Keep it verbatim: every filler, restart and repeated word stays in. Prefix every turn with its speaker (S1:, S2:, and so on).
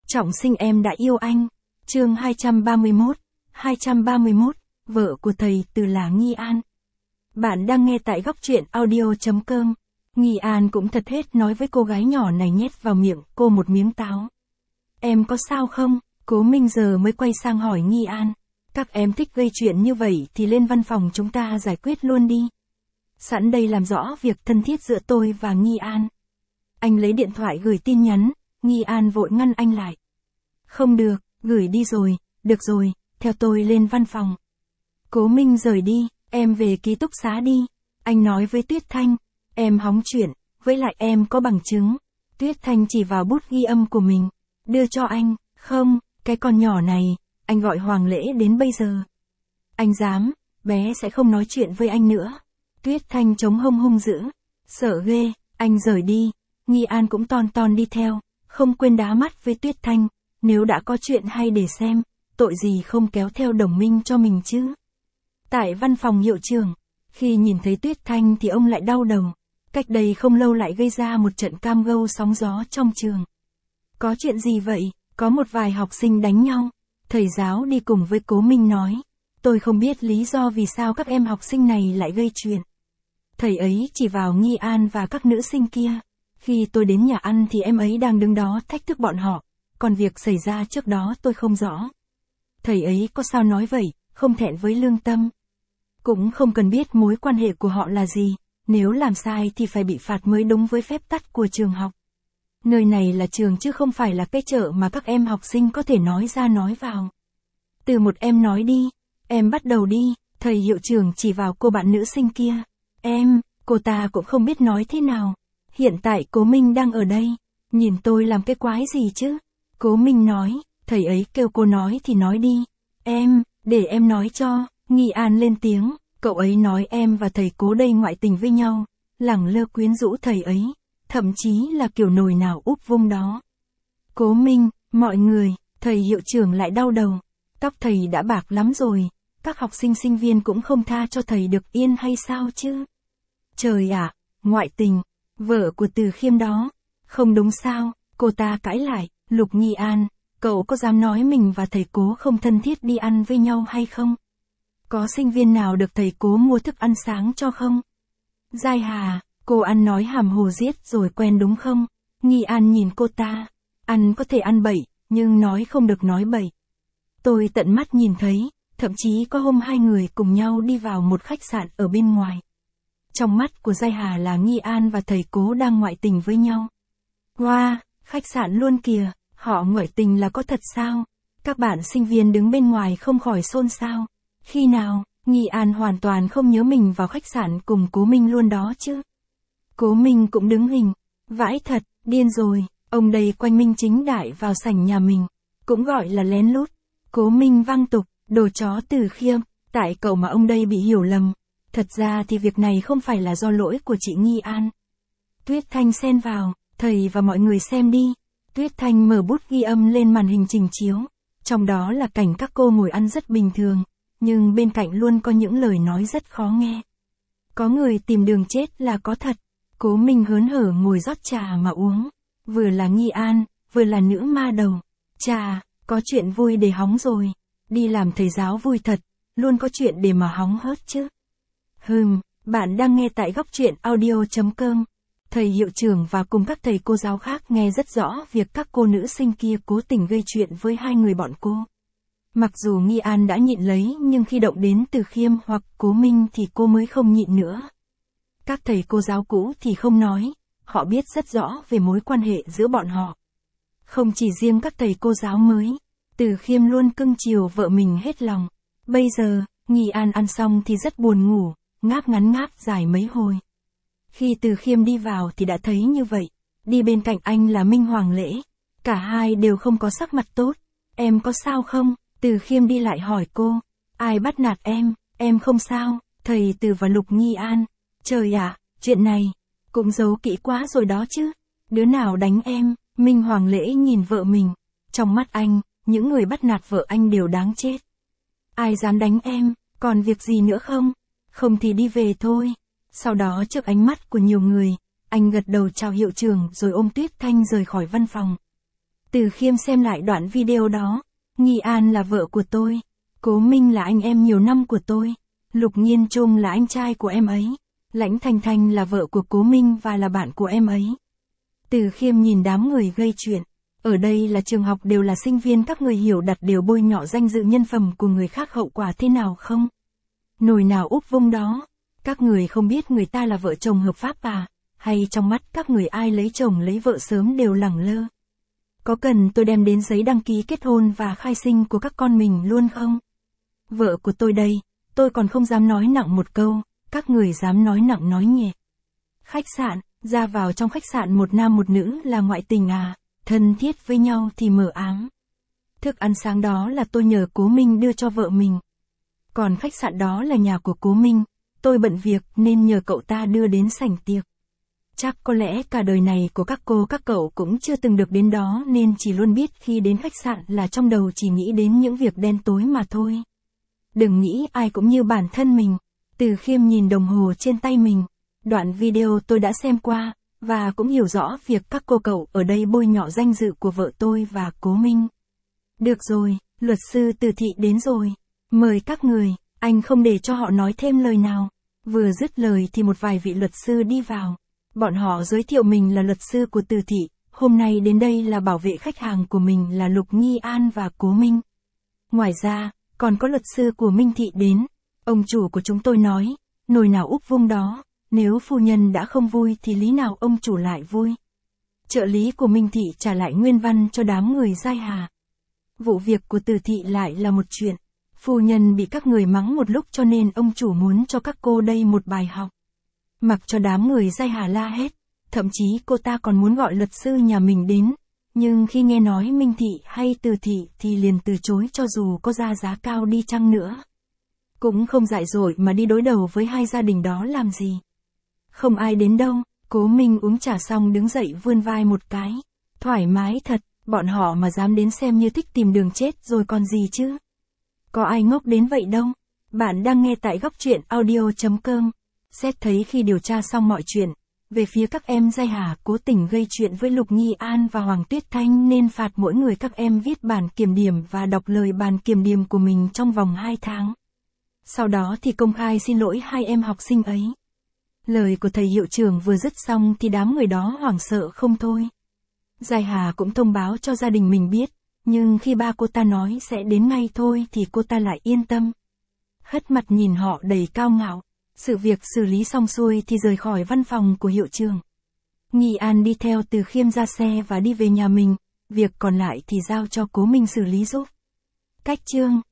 S1: Trọng sinh em đã yêu anh. Chương hai trăm ba mươi mốt. hai trăm ba mươi mốt, vợ của thầy Từ là Nghi An. Bạn đang nghe tại góc truyện audio chấm com. Nghi An cũng thật hết nói với cô gái nhỏ này nhét vào miệng cô một miếng táo. Em có sao không? Cố Minh giờ mới quay sang hỏi Nghi An. Các em thích gây chuyện như vậy thì lên văn phòng chúng ta giải quyết luôn đi. Sẵn đây làm rõ việc thân thiết giữa tôi và Nghi An. Anh lấy điện thoại gửi tin nhắn, Nghi An vội ngăn anh lại. Không được, gửi đi rồi, được rồi, theo tôi lên văn phòng. Cố Minh rời đi, em về ký túc xá đi. Anh nói với Tuyết Thanh, em hóng chuyện, với lại em có bằng chứng. Tuyết Thanh chỉ vào bút ghi âm của mình, đưa cho anh. Không, cái con nhỏ này, anh gọi Hoàng Lễ đến bây giờ. Anh dám, bé sẽ không nói chuyện với anh nữa. Tuyết Thanh chống hông hung dữ, sợ ghê, anh rời đi. Nghi An cũng ton ton đi theo, không quên đá mắt với Tuyết Thanh. Nếu đã có chuyện hay để xem, tội gì không kéo theo đồng minh cho mình chứ. Tại văn phòng hiệu trưởng, khi nhìn thấy Tuyết Thanh thì ông lại đau đầu. Cách đây không lâu lại gây ra một trận cam go sóng gió trong trường. Có chuyện gì vậy? Có một vài học sinh đánh nhau. Thầy giáo đi cùng với Cố Minh nói. Tôi không biết lý do vì sao các em học sinh này lại gây chuyện. Thầy ấy chỉ vào Nghi An và các nữ sinh kia. Khi tôi đến nhà ăn thì em ấy đang đứng đó thách thức bọn họ. Còn việc xảy ra trước đó tôi không rõ. Thầy ấy có sao nói vậy, không thẹn với lương tâm. Cũng không cần biết mối quan hệ của họ là gì. Nếu làm sai thì phải bị phạt mới đúng với phép tắc của trường học. Nơi này là trường chứ không phải là cái chợ mà các em học sinh có thể nói ra nói vào. Từ một em nói đi, em bắt đầu đi, thầy hiệu trưởng chỉ vào cô bạn nữ sinh kia. Em, cô ta cũng không biết nói thế nào. Hiện tại Cố Minh đang ở đây, nhìn tôi làm cái quái gì chứ? Cố Minh nói, thầy ấy kêu cô nói thì nói đi. Em, để em nói cho. Nghi An lên tiếng, cậu ấy nói em và thầy Cố đây ngoại tình với nhau, lẳng lơ quyến rũ thầy ấy, thậm chí là kiểu nồi nào úp vung đó. Cố Minh, mọi người, thầy hiệu trưởng lại đau đầu, tóc thầy đã bạc lắm rồi, các học sinh sinh viên cũng không tha cho thầy được yên hay sao chứ? Trời ạ, ngoại tình, vợ của Từ Khiêm đó, không đúng sao? Cô ta cãi lại, Lục Nghi An, cậu có dám nói mình và thầy Cố không thân thiết đi ăn với nhau hay không? Có sinh viên nào được thầy Cố mua thức ăn sáng cho không? Giai Hà, cô ăn nói hàm hồ giết rồi quen đúng không? Nghi An nhìn cô ta, ăn có thể ăn bậy, nhưng nói không được nói bậy. Tôi tận mắt nhìn thấy, thậm chí có hôm hai người cùng nhau đi vào một khách sạn ở bên ngoài. Trong mắt của Giai Hà là Nghi An và thầy Cố đang ngoại tình với nhau. Wow, khách sạn luôn kìa, họ ngoại tình là có thật sao? Các bạn sinh viên đứng bên ngoài không khỏi xôn xao. Khi nào, Nghi An hoàn toàn không nhớ mình vào khách sạn cùng Cố Minh luôn đó chứ. Cố Minh cũng đứng hình. Vãi thật, điên rồi, ông đây quanh minh chính đại vào sảnh nhà mình. Cũng gọi là lén lút. Cố Minh văng tục, đồ chó Từ Khiêm, tại cậu mà ông đây bị hiểu lầm. Thật ra thì việc này không phải là do lỗi của chị Nghi An. Tuyết Thanh xen vào, thầy và mọi người xem đi. Tuyết Thanh mở bút ghi âm lên màn hình trình chiếu. Trong đó là cảnh các cô ngồi ăn rất bình thường. Nhưng bên cạnh luôn có những lời nói rất khó nghe. Có người tìm đường chết là có thật. Cố Minh hớn hở ngồi rót trà mà uống. Vừa là Nghi An, vừa là nữ ma đầu. Trà, có chuyện vui để hóng rồi. Đi làm thầy giáo vui thật, luôn có chuyện để mà hóng hớt chứ. Hừm, bạn đang nghe tại góc truyện audio chấm com. Thầy hiệu trưởng và cùng các thầy cô giáo khác nghe rất rõ việc các cô nữ sinh kia cố tình gây chuyện với hai người bọn cô. Mặc dù Nghi An đã nhịn lấy nhưng khi động đến Từ Khiêm hoặc Cố Minh thì cô mới không nhịn nữa. Các thầy cô giáo cũ thì không nói, họ biết rất rõ về mối quan hệ giữa bọn họ. Không chỉ riêng các thầy cô giáo mới, Từ Khiêm luôn cưng chiều vợ mình hết lòng. Bây giờ, Nghi An ăn xong thì rất buồn ngủ, ngáp ngắn ngáp dài mấy hồi. Khi Từ Khiêm đi vào thì đã thấy như vậy, đi bên cạnh anh là Minh Hoàng Lễ. Cả hai đều không có sắc mặt tốt. Em có sao không? Từ Khiêm đi lại hỏi cô. Ai bắt nạt em? Em không sao. Thầy Từ và Lục Nghi An. Trời ạ, chuyện này cũng giấu kỹ quá rồi đó chứ. Đứa nào đánh em? Minh Hoàng Lễ nhìn vợ mình. Trong mắt anh, những người bắt nạt vợ anh đều đáng chết. Ai dám đánh em? Còn việc gì nữa không? Không thì đi về thôi. Sau đó trước ánh mắt của nhiều người, anh gật đầu chào hiệu trưởng rồi ôm Tuyết Thanh rời khỏi văn phòng. Từ Khiêm xem lại đoạn video đó. Nghi An là vợ của tôi. Cố Minh là anh em nhiều năm của tôi. Lục Nhiên Trung là anh trai của em ấy. Lãnh Thanh Thanh là vợ của Cố Minh và là bạn của em ấy. Từ Khiêm nhìn đám người gây chuyện. Ở đây là trường học, đều là sinh viên, các người hiểu đặt đều bôi nhọ danh dự nhân phẩm của người khác hậu quả thế nào không? Nồi nào úp vung đó. Các người không biết người ta là vợ chồng hợp pháp à? Hay trong mắt các người ai lấy chồng lấy vợ sớm đều lẳng lơ? Có cần tôi đem đến giấy đăng ký kết hôn và khai sinh của các con mình luôn không? Vợ của tôi đây, tôi còn không dám nói nặng một câu, các người dám nói nặng nói nhẹ. Khách sạn, ra vào trong khách sạn một nam một nữ là ngoại tình à, thân thiết với nhau thì mờ ám. Thức ăn sáng đó là tôi nhờ Cố Minh đưa cho vợ mình. Còn khách sạn đó là nhà của Cố Minh, tôi bận việc nên nhờ cậu ta đưa đến sảnh tiệc. Chắc có lẽ cả đời này của các cô các cậu cũng chưa từng được đến đó nên chỉ luôn biết khi đến khách sạn là trong đầu chỉ nghĩ đến những việc đen tối mà thôi. Đừng nghĩ ai cũng như bản thân mình. Từ Khiêm nhìn đồng hồ trên tay mình. Đoạn video tôi đã xem qua, và cũng hiểu rõ việc các cô cậu ở đây bôi nhọ danh dự của vợ tôi và Cố Minh. Được rồi, luật sư Từ Thị đến rồi. Mời các người, anh không để cho họ nói thêm lời nào. Vừa dứt lời thì một vài vị luật sư đi vào. Bọn họ giới thiệu mình là luật sư của Từ Thị, hôm nay đến đây là bảo vệ khách hàng của mình là Lục Nghi An và Cố Minh. Ngoài ra, còn có luật sư của Minh Thị đến. Ông chủ của chúng tôi nói, nồi nào úp vung đó, nếu phu nhân đã không vui thì lý nào ông chủ lại vui. Trợ lý của Minh Thị trả lại nguyên văn cho đám người Giai Hà. Vụ việc của Từ Thị lại là một chuyện. Phu nhân bị các người mắng một lúc cho nên ông chủ muốn cho các cô đây một bài học. Mặc cho đám người Giai Hà la hết, thậm chí cô ta còn muốn gọi luật sư nhà mình đến, nhưng khi nghe nói Minh Thị hay Từ Thị thì liền từ chối cho dù có ra giá cao đi chăng nữa. Cũng không dại dội mà đi đối đầu với hai gia đình đó làm gì. Không ai đến đâu, Cố Minh uống trà xong đứng dậy vươn vai một cái. Thoải mái thật, bọn họ mà dám đến xem như thích tìm đường chết rồi còn gì chứ. Có ai ngốc đến vậy đâu. Bạn đang nghe tại góc truyện audio chấm com. Xét thấy khi điều tra xong mọi chuyện, về phía các em Giai Hà cố tình gây chuyện với Lục Nghi An và Hoàng Tuyết Thanh nên phạt mỗi người các em viết bản kiểm điểm và đọc lời bàn kiểm điểm của mình trong vòng hai tháng. Sau đó thì công khai xin lỗi hai em học sinh ấy. Lời của thầy hiệu trưởng vừa dứt xong thì đám người đó hoảng sợ không thôi. Giai Hà cũng thông báo cho gia đình mình biết, nhưng khi ba cô ta nói sẽ đến ngay thôi thì cô ta lại yên tâm. Hất mặt nhìn họ đầy cao ngạo. Sự việc xử lý xong xuôi thì rời khỏi văn phòng của hiệu trưởng. Nghi An đi theo Từ Khiêm ra xe và đi về nhà mình, việc còn lại thì giao cho Cố Minh xử lý giúp. Cách chương